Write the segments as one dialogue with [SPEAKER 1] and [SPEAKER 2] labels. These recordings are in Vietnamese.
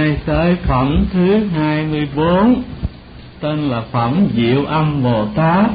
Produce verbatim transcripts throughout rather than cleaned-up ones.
[SPEAKER 1] nay tới phẩm thứ hai mươi bốn, tên là phẩm Diệu Âm Bồ Tát.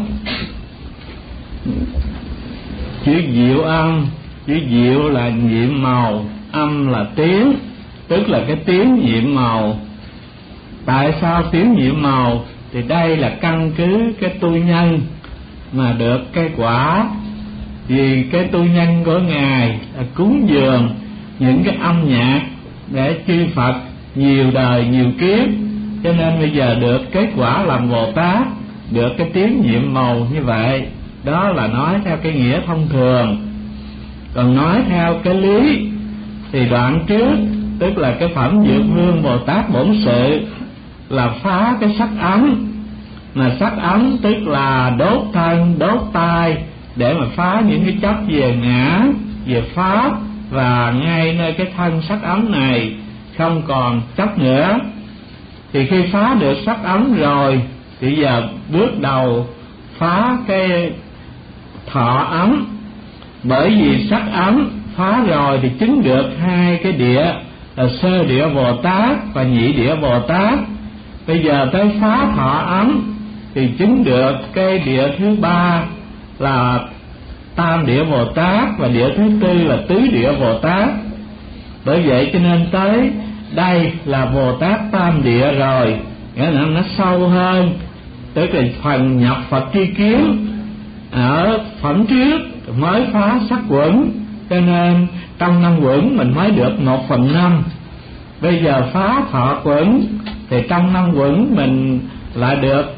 [SPEAKER 1] Chữ Diệu Âm, chữ Diệu là nhiệm màu, âm là tiếng, tức là cái tiếng nhiệm màu. Tại sao tiếng nhiệm màu? Thì đây là căn cứ cái tu nhân mà được cái quả. Vì cái tu nhân của Ngài là cúng dường những cái âm nhạc để chư Phật nhiều đời nhiều kiếp, cho nên bây giờ được kết quả làm Bồ Tát, được cái tiếng nhiệm màu như vậy. Đó là nói theo cái nghĩa thông thường. Còn nói theo cái lý thì đoạn trước, tức là cái phẩm Dược Vương Bồ Tát Bổn Sự, là phá cái sắc ấm. Mà sắc ấm tức là đốt thân, đốt tai, để mà phá những cái chấp về ngã, về pháp, và ngay nơi cái thân sắc ấm này không còn chấp nữa. Thì khi phá được sắc ấm rồi thì giờ bước đầu phá cái thọ ấm. Bởi vì sắc ấm phá rồi thì chứng được hai cái địa là sơ địa Bồ Tát và nhị địa Bồ Tát. Bây giờ tới phá thọ ấm thì chứng được cái địa thứ ba là tam địa Bồ Tát, và địa thứ tư là tứ địa Bồ Tát. Bởi vậy cho nên tới đây là Bồ Tát tam địa rồi, nghĩa là nó sâu hơn, tức là phần nhập Phật tri kiến. Ở phẩm trước mới phá sắc quẩn, cho nên trong năm quẩn mình mới được một phần năm. Bây giờ phá thọ quẩn thì trong năm quẩn mình lại được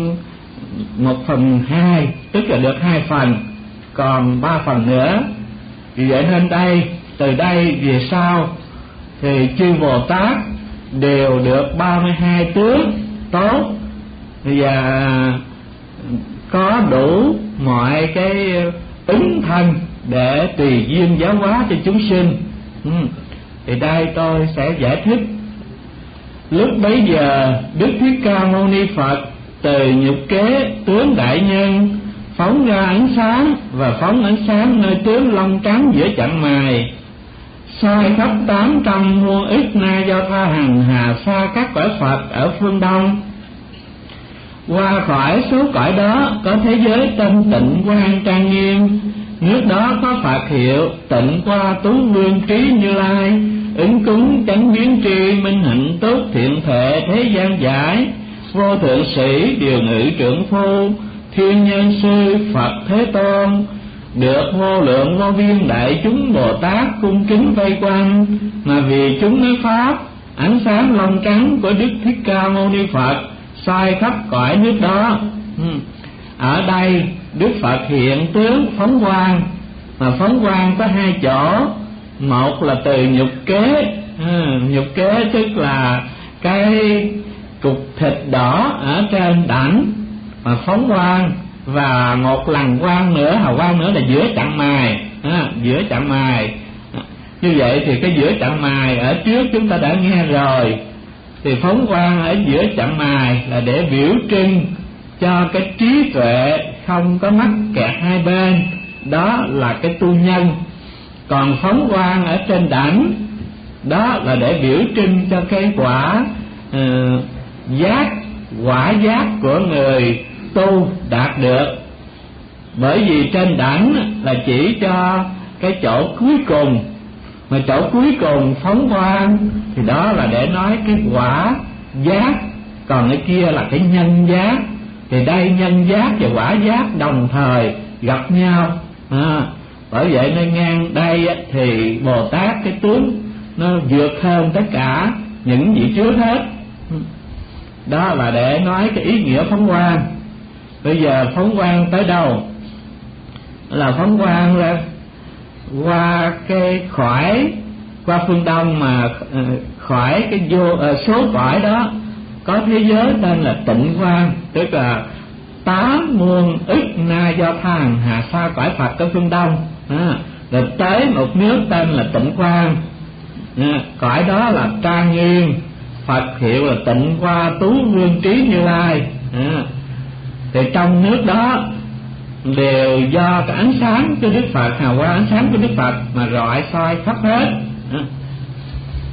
[SPEAKER 1] một phần hai, tức là được hai phần, còn ba phần nữa. Vì vậy nên đây, từ đây về sau thì chư Bồ Tát đều được ba mươi hai tướng tốt, và có đủ mọi cái ứng thân để tùy duyên giáo hóa cho chúng sinh. ừ. Thì đây tôi sẽ giải thích. Lúc bấy giờ Đức Thích Ca Mâu Ni Phật từ nhục kế tướng đại nhân phóng ra ánh sáng, và phóng ánh sáng nơi tướng lông trắng giữa chặng mày, soi khắp tám trăm muôn ức na do tha hằng hà sa các cõi Phật ở phương Đông. Qua khỏi số cõi đó có thế giới tên Tịnh Quang trang nghiêm, nước đó có Phật hiệu Tịnh Qua Tú Vương Trí Như Lai, ứng cúng chánh biến tri minh hạnh tốt thiện thệ thế gian giải, vô thượng sĩ điều ngự trưởng phu thiên nhân sư Phật Thế Tôn, được vô lượng vô biên đại chúng Bồ Tát cung kính vây quanh, mà vì chúng nói pháp ánh sáng lông trắng của Đức Thích Ca Mâu Ni Phật soi khắp cõi nước đó. Ở đây Đức Phật hiện tướng phóng quang, mà phóng quang có hai chỗ. Một là từ nhục kế, à, nhục kế tức là cái cục thịt đỏ ở trên đảnh mà phóng quang, và một lần quang nữa, hào quang nữa là giữa chặng mày, à, giữa chặng mày. À, như vậy thì cái giữa chặng mày ở trước chúng ta đã nghe rồi. Thì phóng quang ở giữa chặng mày là để biểu trưng cho cái trí tuệ không có mắc kẹt hai bên, đó là cái tu nhân. Còn phóng quang ở trên đảnh, đó là để biểu trưng cho cái quả uh, giác, quả giác của người tu đạt được. Bởi vì trên đảnh là chỉ cho cái chỗ cuối cùng, mà chỗ cuối cùng phóng quang thì đó là để nói cái quả giác, còn cái kia là cái nhân giác. Thì đây nhân giác và quả giác đồng thời gặp nhau. à, Bởi vậy nên ngang đây thì Bồ Tát cái tướng nó vượt hơn tất cả những vị trước hết. Đó là để nói cái ý nghĩa phóng quang. Bây giờ phóng quang tới đâu? Là phóng quang ra qua cái khỏi, qua phương Đông, mà khỏi cái vô số cõi đó có thế giới tên là Tịnh Quang, tức là tám muôn ức na do tha hằng hà sa cõi Phật ở phương Đông. à, Rồi tới một nước tên là Tịnh Quang, à, cõi đó là trang nghiêm, Phật hiệu là Tịnh Qua Tú Vương Trí Như Lai. à, Thì trong nước đó đều do cái ánh sáng của Đức Phật, hào quang ánh sáng của Đức Phật mà rọi soi khắp hết.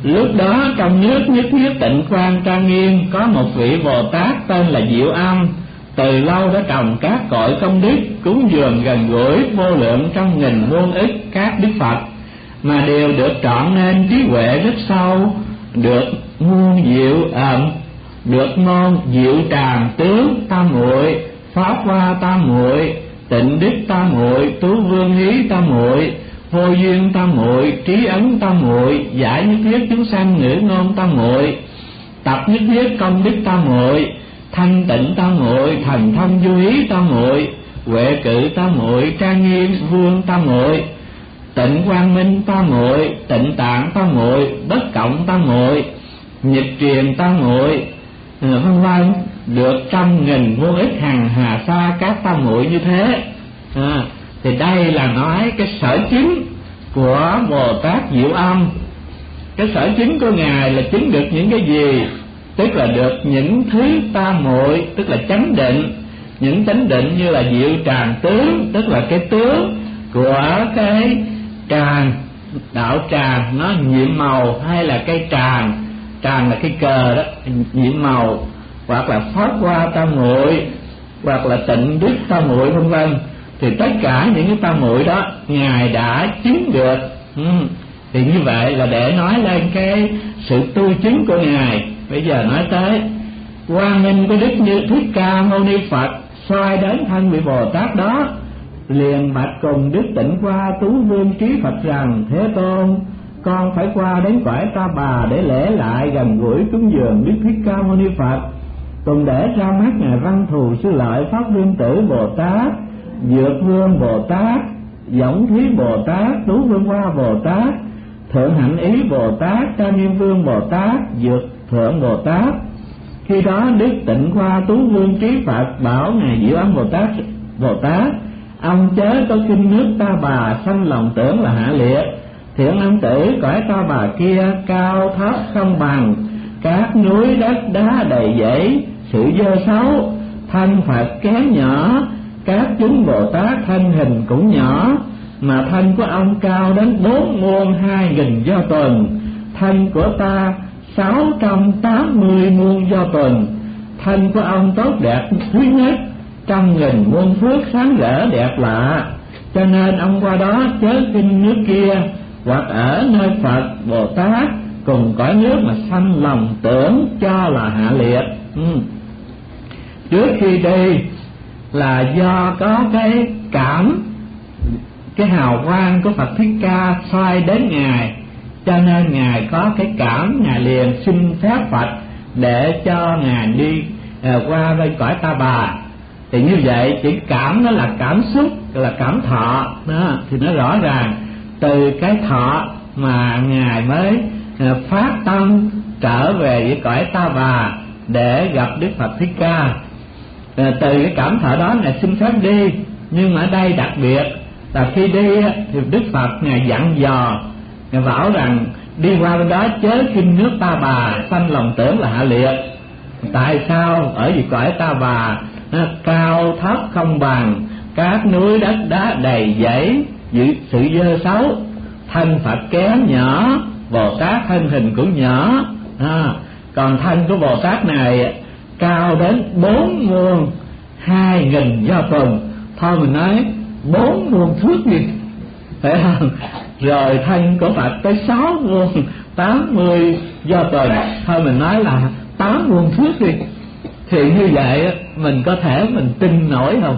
[SPEAKER 1] Lúc đó trong nước nhất thiết Tịnh Quan trang nghiêm có một vị Bồ Tát tên là Diệu Âm, từ lâu đã trồng các cội công đức, cúng dường gần gũi vô lượng trong nghìn muôn ức các đức Phật, mà đều được trọn nên trí huệ rất sâu, được muôn diệu ẩm, được môn diệu tràng tướng tam muội, pháp hoa tam muội, tịnh đức tam muội, tú vương hí tam muội, vô duyên tam muội, trí ấn tam muội, giải nhất thiết chúng sanh ngữ ngôn tam muội, tập nhất thiết công đức tam muội, thanh tịnh tam muội, thần thông du hí tam muội, huệ cự tam muội, trang nghiêm vương tam muội, tịnh quang minh tam muội, tịnh tạng tam muội, bất cộng tam muội, nhịp truyền tam muội, vân vân, được trăm nghìn vô ích hằng hà sa các tam muội như thế. À, thì đây là nói cái sở chính của Bồ Tát Diệu Âm. Cái sở chính của ngài là chứng được những cái gì? Tức là được những thứ tam muội, tức là chánh định. Những chánh định như là diệu tràng tướng, tức là cái tướng của cái tràng, đạo tràng nó nhiệm màu, hay là cây tràng, tràng là cái cờ đó, nhiệm màu, hoặc là pháp hoa tam muội, hoặc là tịnh đức tam muội, vân vân. Thì tất cả những cái tam muội đó ngài đã chứng được. ừ. Thì như vậy là để nói lên cái sự tu chứng của ngài. Bây giờ nói tới quang minh của đức như Thích Ca Mâu Ni Phật xoay đến thân vị Bồ Tát đó, liền bạch cùng đức Tịnh Hoa Tú Vương Trí Phật rằng: Thế Tôn, con phải qua đến cõi Ta Bà để lễ lại gần gũi cúng dường đức Thích Ca Mâu Ni Phật, cùng để ra mắt ngài Văn Thù Sư Lợi Pháp Vương Tử Bồ Tát, Dược Vương Bồ Tát, Võng Thí Bồ Tát, Tú Vương Hoa Bồ Tát, Thượng Hạnh Ý Bồ Tát, Trang Nghiêm Vương Bồ Tát, Dược Thượng Bồ Tát. Khi đó đức Tịnh Hoa Tú Vương Trí Phật bảo ngài Diệu Âm Bồ Tát: Bồ Tát, ông chớ có kinh nước Ta Bà sanh lòng tưởng là hạ liệt. Thiện âm tử cõi Ta Bà kia cao thấp không bằng, các núi đất đá đầy dẫy, sự dơ xấu, thân Phật kém nhỏ, các chúng Bồ Tát thân hình cũng nhỏ, mà thân của ông cao đến bốn muôn hai nghìn do tuần, thân của ta sáu trăm tám mươi muôn do tuần. Thân của ông tốt đẹp thứ nhất, trăm nghìn muôn phước sáng rỡ đẹp lạ, cho nên ông qua đó chớ kinh nước kia, hoặc ở nơi Phật Bồ Tát cùng cõi nước mà sanh lòng tưởng cho là hạ liệt. ừ. Trước khi đi là do có cái cảm, cái hào quang của Phật Thích Ca xoay đến ngài, cho nên ngài có cái cảm, ngài liền xin phép Phật để cho ngài đi uh, qua bên cõi Ta Bà. Thì như vậy chỉ cảm nó là cảm xúc, là cảm thọ đó, thì nó rõ ràng từ cái thọ mà ngài mới uh, phát tâm trở về với cõi Ta Bà để gặp Đức Phật Thích Ca. Uh, từ cái cảm thọ đó ngài xin phép đi, nhưng mà ở đây đặc biệt là khi đi thì Đức Phật ngài dặn dò, ngài bảo rằng đi qua bên đó chớ khinh nước Ta Bà sanh lòng tưởng là hạ liệt. Tại sao? Ở vì cõi Ta Bà nó cao thấp không bằng, các núi đất đá đầy dẫy, sự dơ xấu, thân Phật kém nhỏ, Bồ Tát thân hình cũng nhỏ. à, Còn thân của Bồ Tát này cao đến bốn muôn hai nghìn do tuần. Thôi mình nói bốn muôn thước đi, phải không? Rồi thân của Phật tới sáu muôn tám mươi do tuần, thôi mình nói là tám muôn thước đi. Thì như vậy mình có thể mình tin nổi không?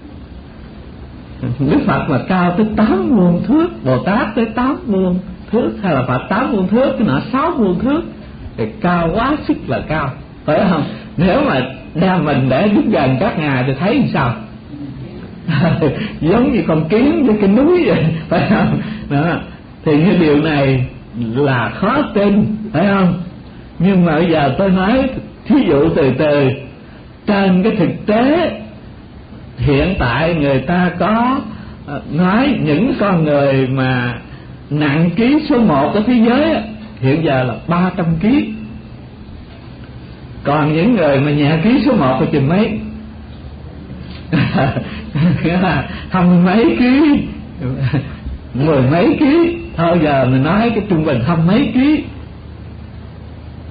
[SPEAKER 1] Đức Phật mà cao tới tám muôn thước, Bồ Tát tới tám muôn thước, hay là Phật tám muôn thước, cái nọ sáu muôn thước, thì cao quá sức là cao, phải không? Nếu mà đem mình để đứng gần các ngài thì thấy làm sao? Giống như con kiến với cái núi vậy, phải không? Đó. Thì cái điều này là khó tin, phải không? Nhưng mà bây giờ tôi nói thí dụ từ từ, trên cái thực tế hiện tại người ta có nói những con người mà nặng ký số một ở thế giới hiện giờ là ba trăm ký, còn những người mà nhẹ ký số một thì chừng mấy nghĩa là hăm mấy ký, mười mấy ký. Thôi giờ mình nói cái trung bình hăm mấy ký,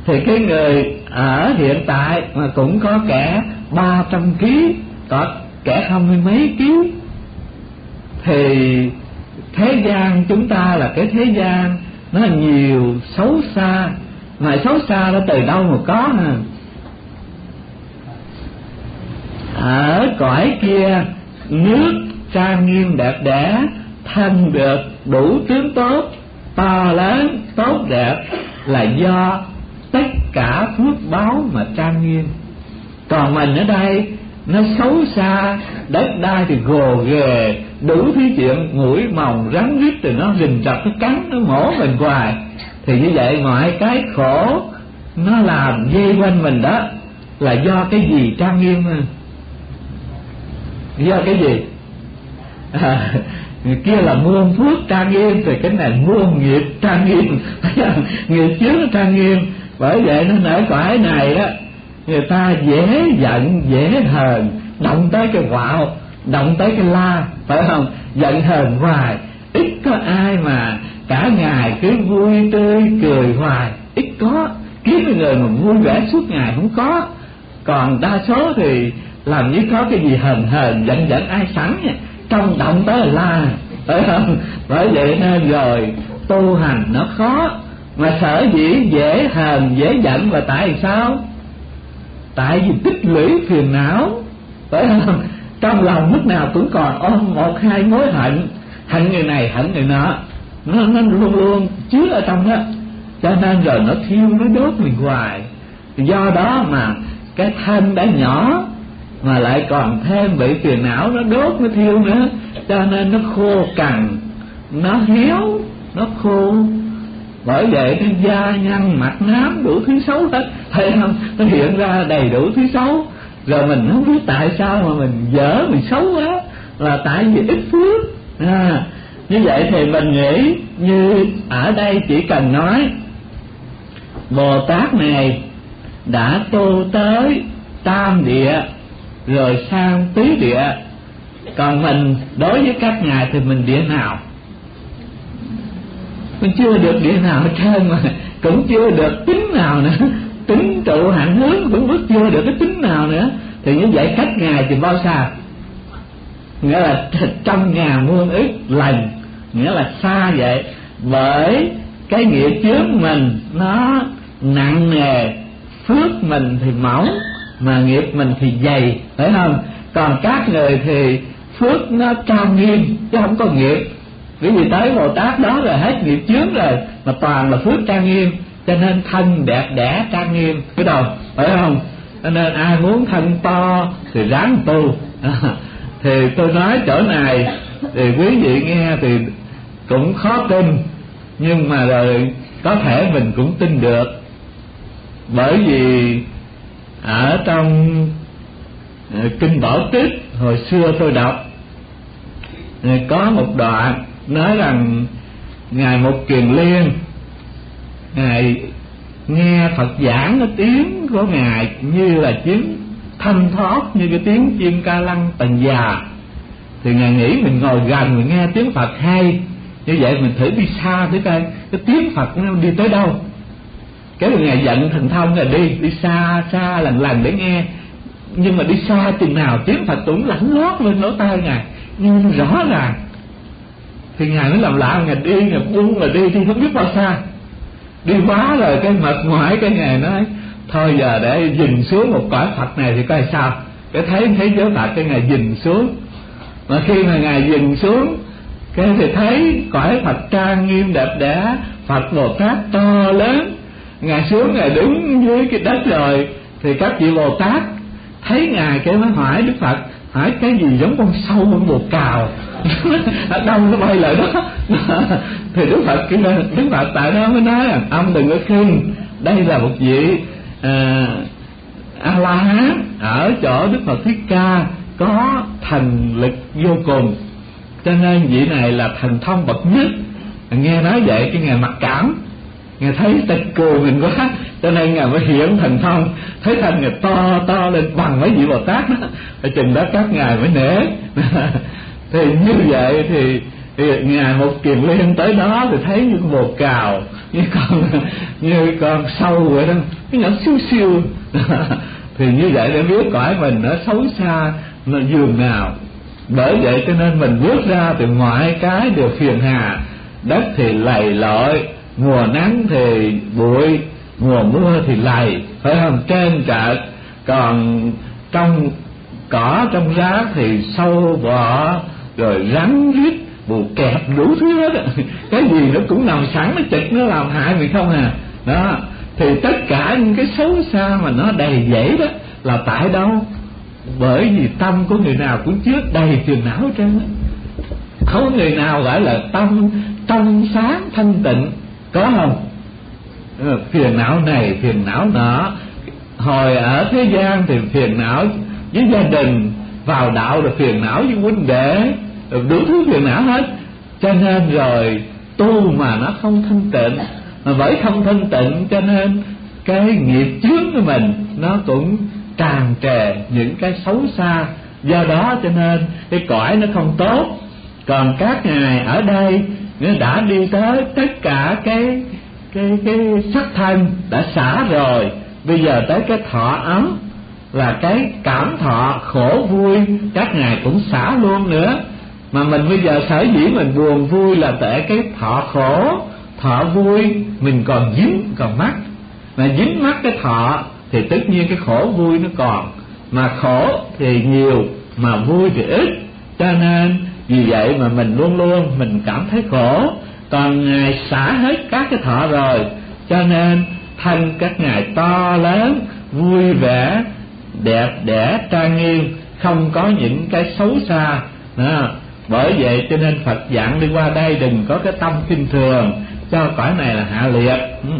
[SPEAKER 1] Thì cái người ở hiện tại mà cũng có kẻ ba trăm ký, có kẻ hai mươi mấy ký. Thì thế gian chúng ta là cái thế gian nó nhiều xấu xa, mà xấu xa nó từ đâu mà có nè. Ở cõi kia nước trang nghiêm đẹp đẽ, thân được đủ tướng tốt, to lớn tốt đẹp, là do tất cả phước báo mà trang nghiêm. Còn mình ở đây nó xấu xa, đất đai thì gồ ghề, đủ thứ chuyện, mũi mòng rắn rít thì nó rình rập, nó cắn, nó mổ mình hoài. Thì như vậy mọi cái khổ nó làm dây quanh mình đó là do cái gì trang nghiêm? Do cái gì? À, người kia là muôn phước trang nghiêm, thì cái này muôn nghiệp trang nghiêm. Nghiệp chướng trang nghiêm. Bởi vậy nó ở cõi này đó, người ta dễ giận dễ hờn, động tới cái quạo, động tới cái la, phải không? Giận hờn hoài. Ít có ai mà cả ngày cứ vui tươi cười hoài, ít có. Kiếm người mà vui vẻ suốt ngày không có. Còn đa số thì làm như có cái gì hờn hờn giận giận ai sẵn nha, trong động tới la, phải không? Bởi vậy nên rồi tu hành nó khó. Mà sở dĩ dễ hờn dễ giận là tại sao? Tại vì tích lũy phiền não, phải không? Trong lòng lúc nào cũng còn ôm một hai mối hận, hận người này hận người nọ, nó, nó luôn luôn chứa ở trong đó. Cho nên rồi nó thiêu nó đốt mình hoài. Do đó mà cái thân đã nhỏ mà lại còn thêm bị phiền não nó đốt nó thiêu nữa, cho nên nó khô cằn, nó héo, nó khô. Bởi vậy cái da nhăn mặt nám đủ thứ xấu hết, thấy không? Nó hiện ra đầy đủ thứ xấu. Rồi mình không biết tại sao mà mình dở, mình xấu quá, là tại vì ít phước. À, như vậy thì mình nghĩ như ở đây chỉ cần nói Bồ Tát này đã tu tới tam địa rồi sang tứ địa, còn mình đối với các ngài thì mình địa nào? Mình chưa được địa nào hết trơn, mà cũng chưa được tính nào nữa. Tính trụ hạnh hướng cũng chưa được cái tính nào nữa. Thì như vậy cách ngài thì bao xa? Nghĩa là trăm ngàn muôn ức lần, nghĩa là xa vậy. Bởi cái nghiệp chướng mình nó nặng nề, phước mình thì mỏng, mà nghiệp mình thì dày, phải không? Còn các người thì phước nó trang nghiêm chứ không có nghiệp. Bởi vì tới Bồ Tát đó là hết nghiệp chướng rồi, mà toàn là phước trang nghiêm, cho nên thân đẹp đẽ trang nghiêm cái đầu, phải không? Cho nên ai muốn thân to thì ráng tu. À, thì tôi nói chỗ này thì quý vị nghe thì cũng khó tin, nhưng mà rồi có thể mình cũng tin được. Bởi vì ở trong Kinh Bảo Tích hồi xưa tôi đọc có một đoạn nói rằng ngài Mục Kiền Liên, ngài nghe Phật giảng cái tiếng của ngài như là tiếng thanh thoát, như cái tiếng chim ca lăng tần già. Thì ngài nghĩ mình ngồi gần mình nghe tiếng Phật hay, như vậy mình thử đi xa thử coi cái tiếng Phật nó đi tới đâu. Cái người ngài giận thần thông là đi đi xa xa lần lần để nghe, nhưng mà đi xa chừng nào tiếng Phật cũng lẳng lót lên lỗ tai ngài, nhưng rõ ràng. Thì ngài mới làm lạ, ngài đi ngài buông là đi đi không biết bao xa, đi quá rồi cái mệt mỏi, cái ngài nói thôi giờ để dừng xuống một cõi Phật này thì coi sao. Cái thấy thấy giới Phật, cái ngài dừng xuống. Mà khi mà ngài dừng xuống cái thì thấy cõi Phật trang nghiêm đẹp đẽ, Phật Bồ Tát to lớn. Ngài xuống ngài đứng dưới cái đất rồi, thì các vị Bồ Tát thấy ngài cái mới hỏi Đức Phật, hỏi cái gì giống con sâu con bồ cào ở đâu nó bay lại đó. Thì Đức Phật Đức Phật tại đó mới nói là ông đừng có khinh, đây là một vị à, A La Hán ở chỗ Đức Phật Thích Ca có thần lực vô cùng, cho nên vị này là thần thông bậc nhất. Nghe nói vậy cái ngài mặc cảm, ngài thấy ta cười mình quá, cho nên ngài mới hiện thần thông, thấy thân ngài to to lên bằng mấy vị Bồ Tát đó, ở chừng đó các ngài mới nể. Thì như vậy thì thì ngài một kiền liên tới đó thì thấy như bồ cào, như con như con sâu vậy đó, cái nhỏ siêu siêu. Thì như vậy để biết cõi mình nó xấu xa nó giường nào. Bởi vậy cho nên mình bước ra thì mọi cái đều phiền hà. Đất thì lầy lội, mùa nắng thì bụi, mùa mưa thì lầy, phải không? Trên trệt, còn trong cỏ trong rác thì sâu bọ, rồi rắn rít, bù kẹt, đủ thứ hết. Cái gì nó cũng nằm sẵn, nó chịch nó làm hại mình không à. Đó, thì tất cả những cái xấu xa mà nó đầy dẫy đó là tại đâu? Bởi vì tâm của người nào cũng chứa đầy phiền não hết trơn á. Không có người nào gọi là tâm trong sáng thanh tịnh, có không? Phiền não này phiền não nọ. Hồi ở thế gian thì phiền não với gia đình, vào đạo là phiền não với huynh đệ, đủ thứ phiền não hết. Cho nên rồi tu mà nó không thanh tịnh, mà bởi không thanh tịnh cho nên cái nghiệp chướng của mình nó cũng tràn trề những cái xấu xa. Do đó cho nên cái cõi nó không tốt. Còn các ngài ở đây nó đã đi tới tất cả cái cái cái sắc thân đã xả rồi, bây giờ tới cái thọ ấm là cái cảm thọ khổ vui các ngài cũng xả luôn nữa. Mà mình bây giờ sở dĩ mình buồn vui là tại cái thọ khổ, thọ vui mình còn dính còn mắc. Mà dính mắc cái thọ thì tất nhiên cái khổ vui nó còn, mà khổ thì nhiều mà vui thì ít. Cho nên vì vậy mà mình luôn luôn mình cảm thấy khổ. Còn ngài xả hết các cái thọ rồi, cho nên thân các ngài to lớn, vui vẻ, đẹp đẽ, trang nghiêm, không có những cái xấu xa đó. Bởi vậy cho nên Phật dặn đi qua đây đừng có cái tâm khinh thường, cho cõi này là hạ liệt.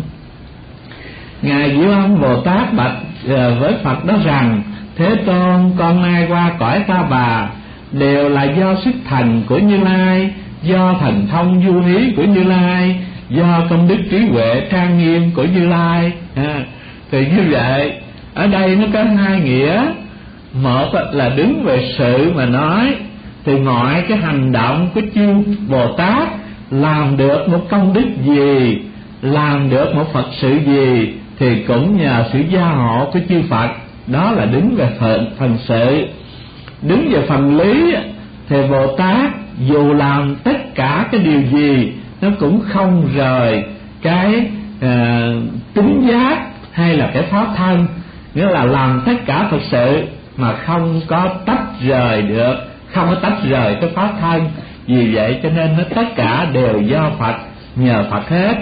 [SPEAKER 1] Ngài Diệu Âm Bồ Tát bạch với Phật đó rằng: Thế Tôn, con nay qua cõi Ta Bà đều là do sức thành của Như Lai, do thần thông du hí của Như Lai, do công đức trí huệ trang nghiêm của Như Lai. À, thì như vậy ở đây nó có hai nghĩa. Một là đứng về sự mà nói, thì mọi cái hành động của chư Bồ Tát làm được một công đức gì, làm được một Phật sự gì, thì cũng nhờ sự gia hộ của chư Phật. Đó là đứng về phần, phần sự. Đứng về phần lý thì Bồ Tát dù làm tất cả cái điều gì nó cũng không rời cái uh, tính giác hay là cái pháp thân, nghĩa là làm tất cả Phật sự mà không có tách rời được, không có tách rời cái pháp thân. Vì vậy cho nên nó tất cả đều do Phật, nhờ Phật hết.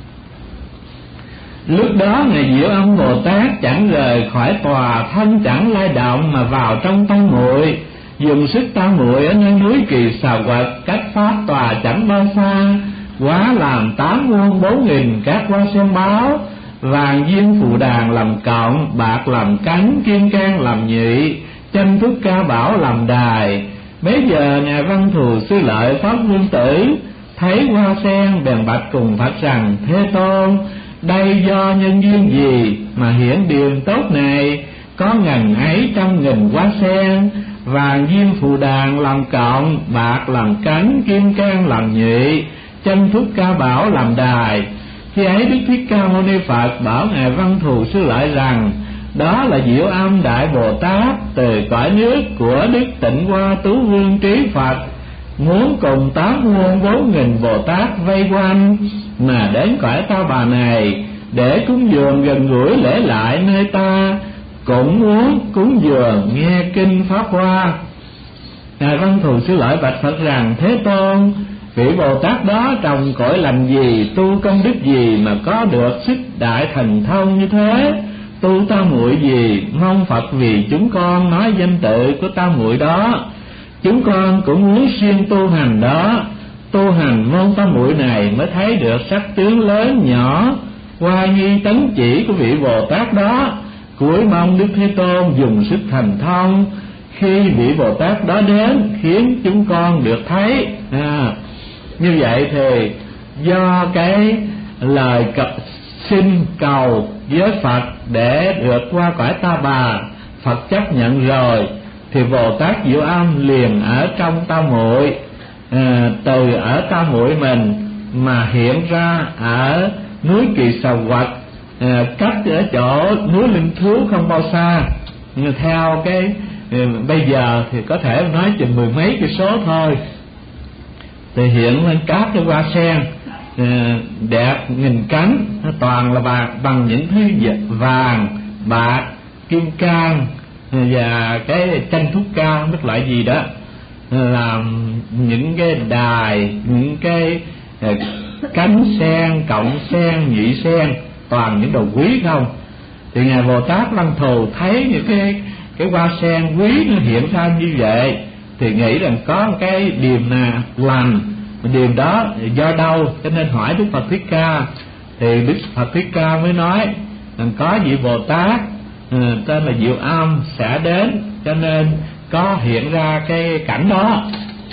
[SPEAKER 1] Lúc đó ngài Diệu Âm Bồ Tát chẳng rời khỏi tòa, thân chẳng lay động mà vào trong tăng muội, dùng sức tam muội ở nơi núi Kỳ Xà Quật, cách pháp tòa chẳng bao xa, quá làm tám muôn bốn nghìn các hoa sen báo, vàng diên phù đàn làm cộng, bạc làm cánh, kim cang làm nhụy, chanh thuốc ca bảo làm đài. Bấy giờ ngài Văn Thù Sư Lợi Pháp Vương Tử thấy hoa sen bèn bạch cùng Phật rằng: Thế Tôn, đây do nhân duyên gì mà hiển điều tốt này? Có ngần ấy trăm nghìn hoa sen, vàng diên phù đàn làm cộng, bạc làm cánh, kim cang làm nhụy, chanh thuốc ca bảo làm đài. Khi ấy Đức Thích Ca Mâu Ni Phật bảo ngài Văn Thù Sư Lợi rằng: Đó là Diệu Âm Đại Bồ Tát từ cõi nước của Đức Tịnh Hoa Tú Vương Trí Phật, muốn cùng tám muôn bốn nghìn Bồ Tát vây quanh mà đến cõi Ta Bà này để cúng dường gần gũi lễ lại nơi ta, cũng muốn cúng dường nghe kinh Pháp Hoa. Ngài Văn Thù Sư Lợi bạch Phật rằng: Thế Tôn, vị Bồ Tát đó trồng cõi lành gì, tu công đức gì mà có được sức đại thần thông như thế? Tu tam muội gì, mong Phật vì chúng con nói danh tự của tam muội đó. Chúng con cũng muốn siêng tu hành đó, tu hành môn tam muội này mới thấy được sắc tướng lớn nhỏ, hoa nhi tấn chỉ của vị Bồ Tát đó. Cuối mong Đức Thế Tôn dùng sức thành thông, khi vị Bồ Tát đó đến khiến chúng con được thấy. À, như vậy thì do cái lời cập xin cầu với Phật để được qua cõi Ta Bà, Phật chấp nhận rồi, thì Bồ Tát Diệu Âm liền ở trong tam muội. à, từ ở Tam Muội mình mà hiện ra ở núi Kỳ Xà Quạch, à, cách ở chỗ núi Linh Thú không bao xa. Nhưng theo cái à, bây giờ thì có thể nói chừng mười mấy cây số thôi, thì hiện lên các cái hoa sen à, đẹp nghìn cánh, nó toàn là bạc, bằng những thứ vàng, bạc, kim cang và cái chanh thúc ca, bất loại gì đó, làm những cái đài, những cái uh, cánh sen, cộng sen, nhị sen, toàn những đồ quý không. Thì ngài Bồ Tát Văn Thù thấy những cái cái hoa sen quý nó hiện ra như vậy, thì nghĩ rằng có cái điềm nào lành, điềm đó do đâu, cho nên hỏi Đức Phật Thích Ca. Thì Đức Phật Thích Ca mới nói rằng có vị Bồ Tát uh, tên là Diệu Âm sẽ đến, cho nên có hiện ra cái cảnh đó.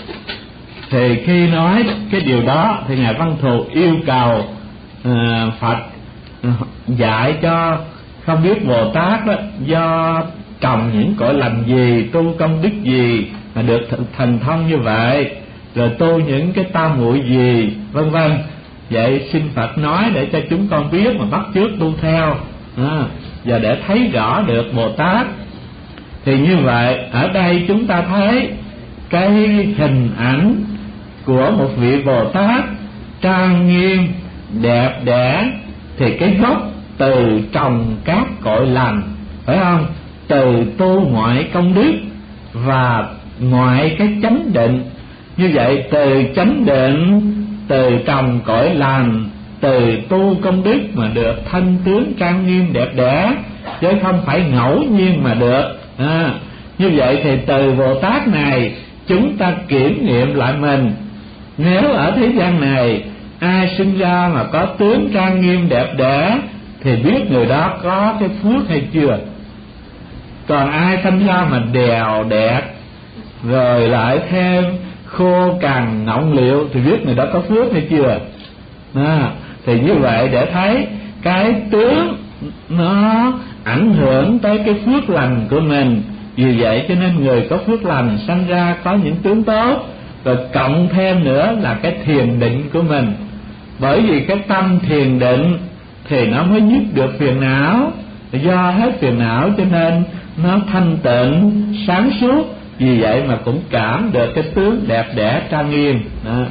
[SPEAKER 1] Thì khi nói cái điều đó thì ngài Văn Thù yêu cầu uh, Phật uh, dạy cho, không biết Bồ Tát đó do trồng những cội lành gì, tu công đức gì mà được thành thông như vậy, rồi tu những cái tam muội gì, vân vân. Vậy xin Phật nói để cho chúng con biết mà bắt chước tu theo, à, và để thấy rõ được Bồ Tát. Thì như vậy ở đây chúng ta thấy cái hình ảnh của một vị Bồ Tát trang nghiêm đẹp đẽ, thì cái gốc từ trồng các cội lành, phải không? Từ tu ngoại công đức và ngoại cái chánh định. Như vậy từ chánh định, từ trồng cội lành, từ tu công đức mà được thanh tướng trang nghiêm đẹp đẽ, chứ không phải ngẫu nhiên mà được. À, như vậy thì từ Bồ Tát này chúng ta kiểm nghiệm lại mình. Nếu ở thế gian này ai sinh ra mà có tướng trang nghiêm đẹp đẽ thì biết người đó có cái phước hay chưa. Còn ai sinh ra mà đèo đẹp rồi lại thêm khô cằn ngọng liệu thì biết người đó có phước hay chưa. À, thì như vậy để thấy cái tướng nó ảnh hưởng tới cái phước lành của mình. Vì vậy cho nên người có phước lành sanh ra có những tướng tốt, rồi cộng thêm nữa là cái thiền định của mình. Bởi vì cái tâm thiền định thì nó mới dứt được phiền não, do hết phiền não cho nên nó thanh tịnh sáng suốt. Vì vậy mà cũng cảm được cái tướng đẹp đẽ trang nghiêm đó.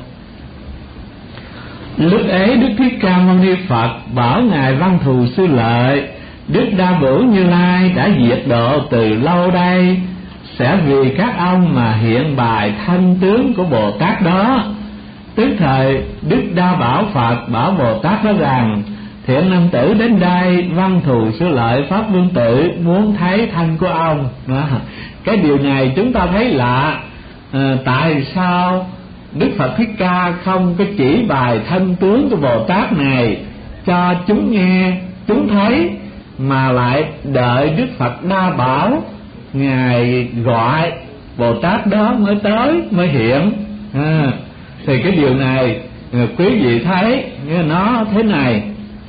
[SPEAKER 1] Lúc ấy Đức Thích Ca Mâu Ni Phật bảo ngài Văn Thù Sư Lợi: Đức Đa Bửu Như Lai đã diệt độ từ lâu đây, sẽ vì các ông mà hiện bài thanh tướng của Bồ Tát đó. Tức thời Đức Đa Bảo Phật bảo Bồ Tát đó rằng: Thiện nam tử đến đây, Văn Thù Sư Lợi Pháp Vương Tử muốn thấy thanh của ông. Đó. Cái điều này chúng ta thấy lạ. À, tại sao Đức Phật Thích Ca không có chỉ bài thanh tướng của Bồ Tát này cho chúng nghe, chúng thấy, mà lại đợi Đức Phật Đa Bảo ngài gọi Bồ Tát đó mới tới, mới hiện. À, thì cái điều này quý vị thấy nó thế này.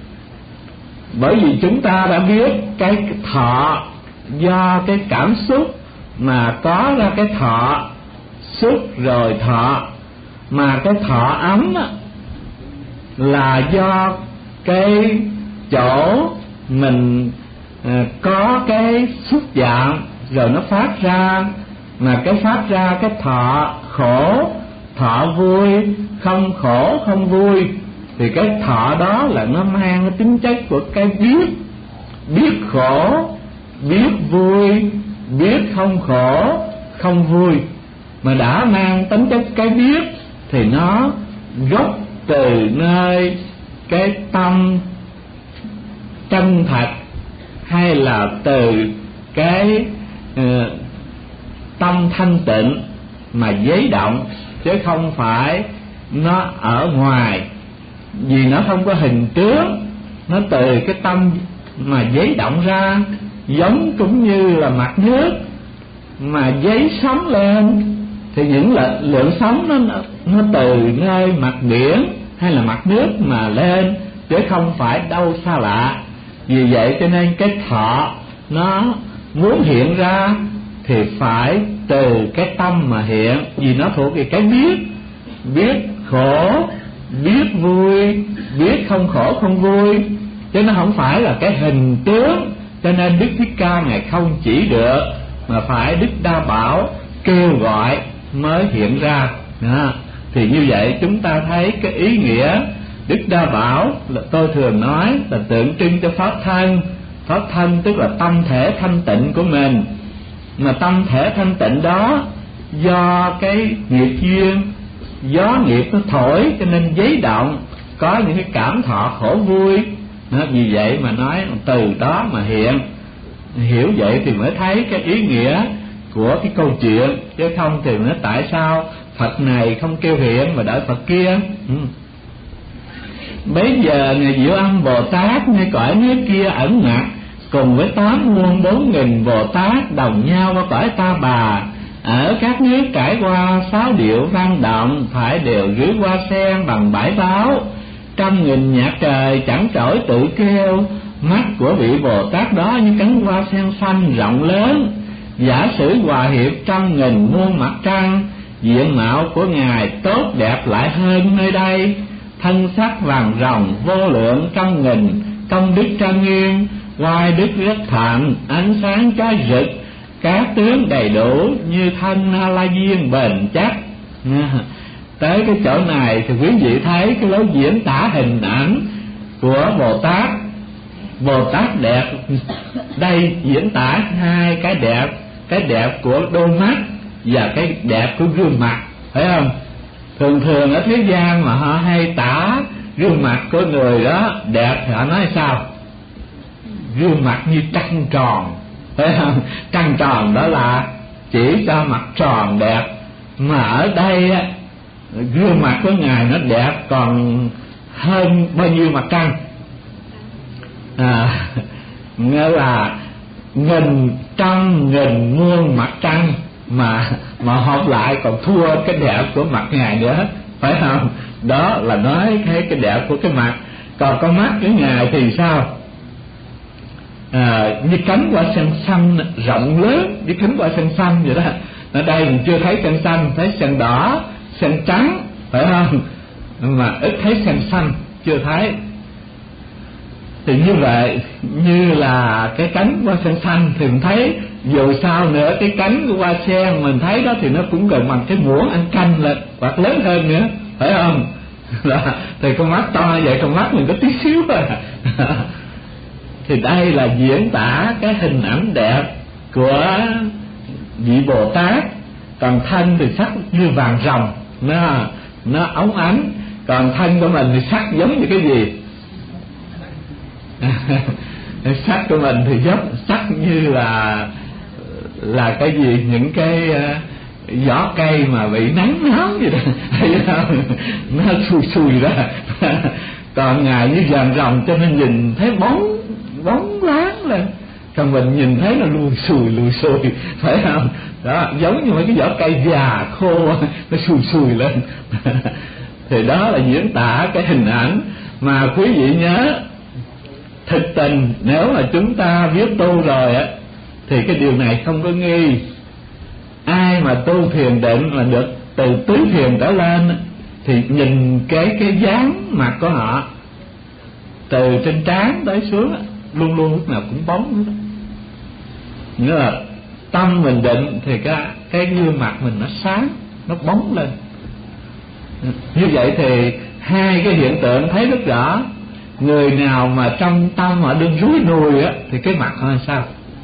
[SPEAKER 1] Bởi vì chúng ta đã biết cái thọ do cái cảm xúc mà có ra cái thọ xúc rồi thọ, mà cái thọ ấm là do cái chỗ mình à, có cái xúc chạm rồi nó phát ra, mà cái phát ra cái thọ khổ, thọ vui, không khổ không vui, thì cái thọ đó là nó mang cái tính chất của cái biết, biết khổ, biết vui, biết không khổ không vui. Mà đã mang tính chất cái biết thì nó gốc từ nơi cái tâm chân thật, hay là từ cái uh, tâm thanh tịnh mà giấy động, chứ không phải nó ở ngoài. Vì nó không có hình tướng, nó từ cái tâm mà giấy động ra, giống cũng như là mặt nước mà giấy sóng lên, thì những lượng sóng nó nó từ nơi mặt biển hay là mặt nước mà lên, chứ không phải đâu xa lạ. Vì vậy cho nên cái thọ nó muốn hiện ra thì phải từ cái tâm mà hiện, vì nó thuộc về cái biết. biết khổ, biết vui, biết không khổ không vui, chứ nó không phải là cái hình tướng. Cho nên Đức Thích Ca Ngài không chỉ được, mà phải Đức Đa Bảo kêu gọi mới hiện ra. Đó. Thì như vậy chúng ta thấy cái ý nghĩa Đức Đa Bảo là tôi thường nói là tượng trưng cho pháp thân. Pháp thân tức là tâm thể thanh tịnh của mình, mà tâm thể thanh tịnh đó do cái nghiệp duyên, gió nghiệp nó thổi cho nên giấy động, có những cái cảm thọ khổ vui. Đó, vì vậy mà nói từ đó mà hiện. Hiểu vậy thì mới thấy cái ý nghĩa của cái câu chuyện, chứ không thì nói tại sao Phật này không kêu hiện mà đợi Phật kia. Ừ. Bấy giờ Ngài Diệu Âm Bồ Tát nơi cõi nước kia ẩn mặt, cùng với tám muôn bốn nghìn Bồ Tát đồng nhau qua cõi Ta Bà. Ở các nước trải qua sáu điệu vang động, phải đều rước hoa sen bằng bãi báo. Trăm nghìn nhạc trời chẳng trỗi tự kêu, mắt của vị Bồ Tát đó như cánh hoa sen xanh rộng lớn. Giả sử hòa hiệp trăm nghìn muôn mặt trăng, diện mạo của Ngài tốt đẹp lại hơn nơi đây. Thân sắc vàng ròng vô lượng trăm nghìn, công đức trang nghiêm, oai đức rất thạnh, ánh sáng chói rực, các tướng đầy đủ như thân A La Diên bền chắc. Tới cái chỗ này thì quý vị thấy cái lối diễn tả hình ảnh của Bồ Tát. Bồ Tát đẹp đây diễn tả hai cái đẹp, cái đẹp của đôi mắt và cái đẹp của gương mặt, phải không? Thường thường ở thế gian mà họ hay tả gương mặt của người đó đẹp thì họ nói sao? Gương mặt như trăng tròn, phải không? Trăng tròn đó là chỉ cho mặt tròn đẹp, mà ở đây á, gương mặt của Ngài nó đẹp còn hơn bao nhiêu mặt trăng. À, nghĩa là nghìn trăm nghìn muôn mặt trăng mà mà hợp lại còn thua cái đẹp của mặt Ngài nữa, phải không? Đó là nói cái cái đẹp của cái mặt. Còn con mắt của Ngài thì sao? À, như cánh hoa sen xanh rộng lớn, như cánh hoa sen xanh vậy đó. Ở đây mình chưa thấy sen xanh, thấy sen đỏ, sen trắng, phải không? Mà ít thấy sen xanh, chưa thấy. Thì như vậy, như là cái cánh hoa sen xanh thì mình thấy dù sao nữa cái cánh của hoa sen mình thấy đó thì nó cũng gần bằng cái muỗng ăn canh là hoặc lớn hơn nữa, phải không? Là, thì con mắt to vậy, con mắt mình có tí xíu à. Thì đây là diễn tả cái hình ảnh đẹp của vị Bồ Tát. Còn thân thì sắc như vàng ròng, nó nó óng ánh. Còn thân của mình thì sắc giống như cái gì? Sắc của mình thì giống sắc như là là cái gì? Những cái uh, vỏ cây mà bị nắng nóng vậy đó, nó xùi xùi ra. Còn Ngài như vàng ròng cho nên nhìn thấy bóng bóng láng lên, còn mình nhìn thấy nó lùi xùi lùi xùi, phải không? Đó, giống như mấy cái vỏ cây già khô nó xùi xùi lên. Thì đó là diễn tả cái hình ảnh. Mà quý vị nhớ, thực tình nếu mà chúng ta biết tu rồi á thì cái điều này không có nghi. Ai mà tu thiền định mà được từ tứ thiền trở lên thì nhìn cái cái dáng mặt của họ từ trên trán tới xuống luôn luôn lúc nào cũng bóng hết. Nghĩa là tâm mình định thì cái cái gương mặt mình nó sáng, nó bóng lên. Như vậy thì hai cái hiện tượng thấy rất rõ. Người nào mà trong tâm họ đương rúi nùi á thì cái mặt họ là sao?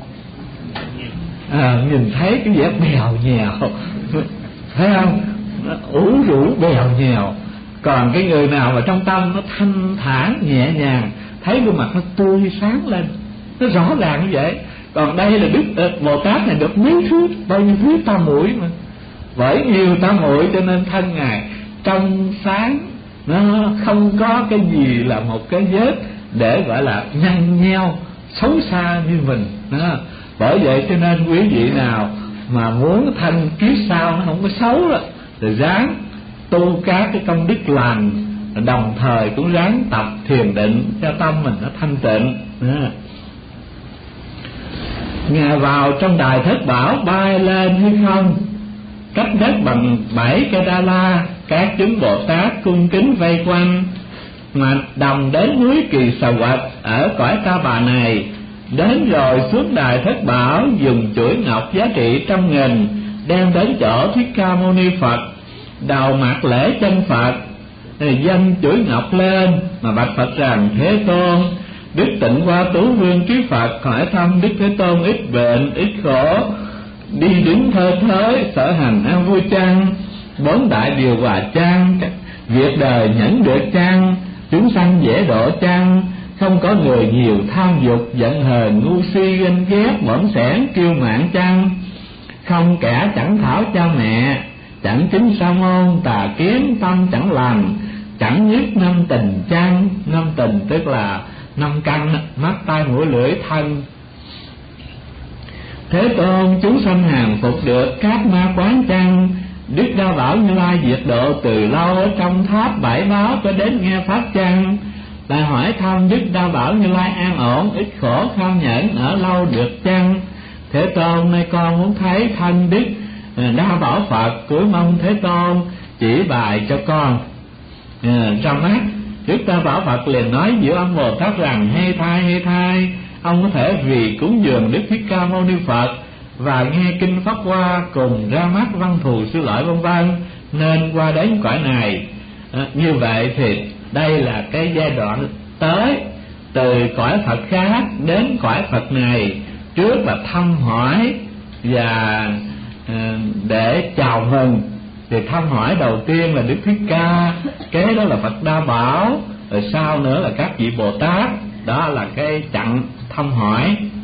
[SPEAKER 1] À, nhìn thấy cái vẻ bèo nhèo, thấy không? Nó ủ rũ bèo nhèo. Còn cái người nào mà trong tâm nó thanh thản nhẹ nhàng, thấy gương mặt nó tươi sáng lên, nó rõ ràng như vậy. Còn đây là Đức Bồ Tát này được mấy thứ, bao nhiêu thứ tam muội mà, bởi nhiều tam muội cho nên thân Ngài trong sáng, nó không có cái gì là một cái vết để gọi là nhăn nheo xấu xa như mình đó. Bởi vậy cho nên quý vị nào mà muốn thân kiếp sau nó không có xấu đó, thì ráng tu các cái công đức lành, đồng thời cũng ráng tập thiền định cho tâm mình nó thanh tịnh đó. Ngài vào trong đài thất bảo bay lên hư không, cách đất bằng bảy cây đa la, các chúng Bồ Tát cung kính vây quanh, mà đồng đến núi Kỳ Xà Quạch ở cõi Ta Bà này. Đến rồi xuống đài Thất Bảo, dùng chuỗi ngọc giá trị trăm nghìn đem đến chỗ Thích Ca Mâu Ni Phật, đầu mặt lễ chân Phật, dâng chuỗi ngọc lên mà bạch Phật rằng: Thế Tôn, Đức Tịnh Hoa Tú Vương Trí Phật hỏi thăm Đức Thế Tôn ít bệnh ít khổ, đi đứng thơ thới, sở hành an vui chăng, bốn đại điều hòa chăng, việc đời nhẫn được chăng, chúng sanh dễ độ chăng, không có người nhiều tham dục giận hờn ngu si ganh ghét bỏng sẻn kiêu mạn chăng, không kẻ chẳng thảo cha mẹ, chẳng chính sa môn tà kiến tâm chẳng lành, chẳng nhất năm tình chăng. Năm tình tức là năm căn: mắt tai mũi lưỡi thân. Thế Tôn, chúng sanh hàng phục được các ma quán chăng, Đức Đa Bảo Như Lai diệt độ từ lâu ở trong tháp bảy báo có đến nghe pháp chăng. Lại hỏi thăm Đức Đa Bảo Như Lai an ổn ít khổ kham nhẫn ở lâu được chăng. Thế Tôn, nay con muốn thấy thân Đức Đa Bảo Phật, cúi mong Thế Tôn chỉ bài cho con. À, ra mắt Đức Đa Bảo Phật liền nói giữa ông Bồ Tát rằng: hay thay hay thay, ông có thể vì cúng dường Đức Thích Ca Mâu Ni Phật và nghe kinh Pháp Hoa cùng ra mắt văn thù sư lợi vân vân nên qua đến cõi này. À, như vậy thì đây là cái giai đoạn tới, từ cõi Phật khác đến cõi Phật này, trước là thăm hỏi và à, để chào mừng. Thì thăm hỏi đầu tiên là Đức Thích Ca, kế đó là Phật Đa Bảo, rồi sau nữa là các vị Bồ Tát. Đó là cái chặng thăm hỏi.